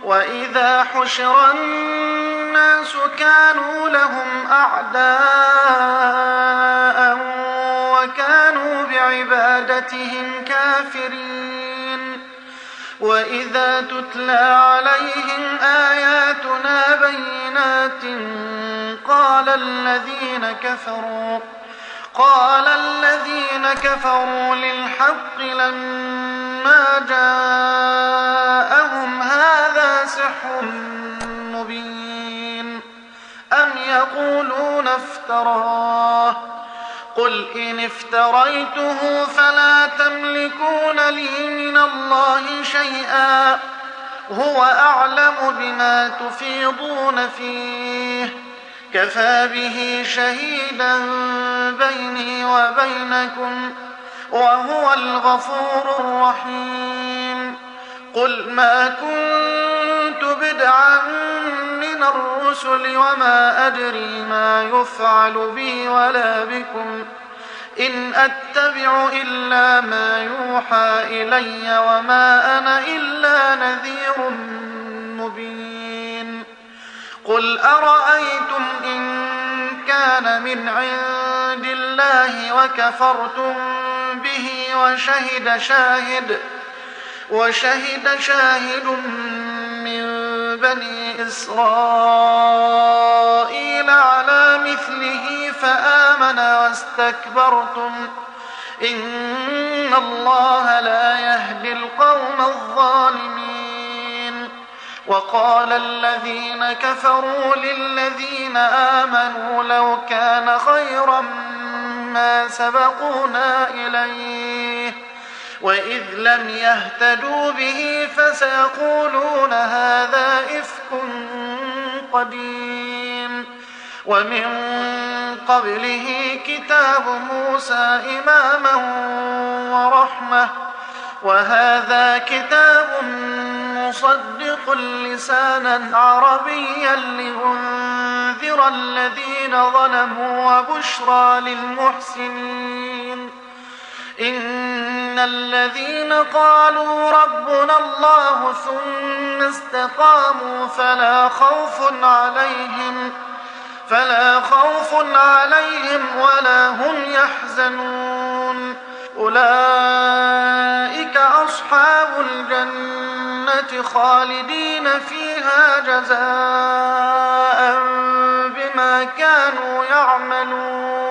وإذا حشر الناس كانوا لهم أعداء وكانوا بعبادتهم كافرين وإذا تتلى عليهم آياتنا بينات قال الذين كفروا للحق لما جاءهم هذا سحر مبين أم يقولون افتراه قل إن افتريته فلا تملكون لي من الله شيئا هو أعلم بما تفيضون فيه كفى به شهيدا بيني وبينكم وهو الغفور الرحيم قل ما كنت بدعا من الرسل وما أدري ما يفعل بي ولا بكم إن أتبع إلا ما يوحى إلي وما أنا إلا نذير مبين قل أرأيتم إن كان من عند الله وكفرتم به وشهد شاهد من بني إسرائيل على مثله فآمن واستكبرتم إن الله لا يهدي القوم الظالمين وقال الذين كفروا للذين آمنوا لو كان خيرا ما سبقونا إليه وإذ لم يهتدوا به فسيقولون هذا إفك قديم ومن قبله كتاب موسى إماما ورحمة وهذا كتاب مصدق لسانا عربيا لينذر الذين ظلموا وبشرى للمحسنين إن الذين قالوا ربنا الله ثم استقاموا فلا خوف عليهم ولا هم يحزنون أولئك أصحاب الجنة خالدين فيها جزاء بما كانوا يعملون